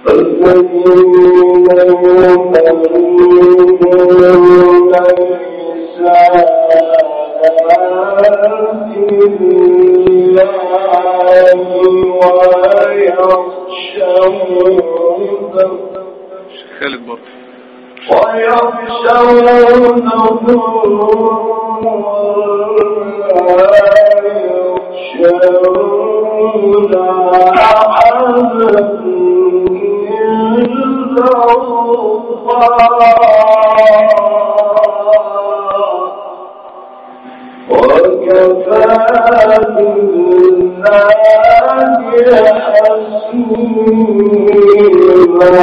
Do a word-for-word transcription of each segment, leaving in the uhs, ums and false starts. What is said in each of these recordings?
خالد برضه ويخشون يخشون أحدا إلا الله وكفى بالله حسيبا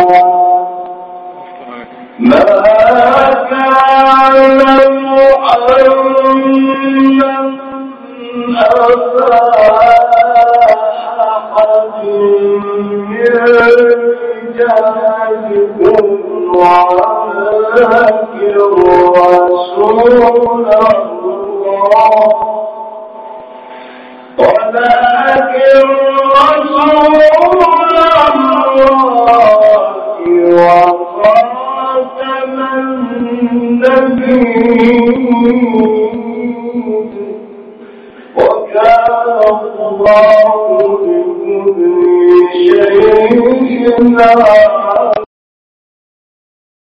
ما كان محمد أبا أحد من رجالكم ولكن رسول الله ولكن رسول الله وخاتم النبيين وكان الله بكل شيء عليما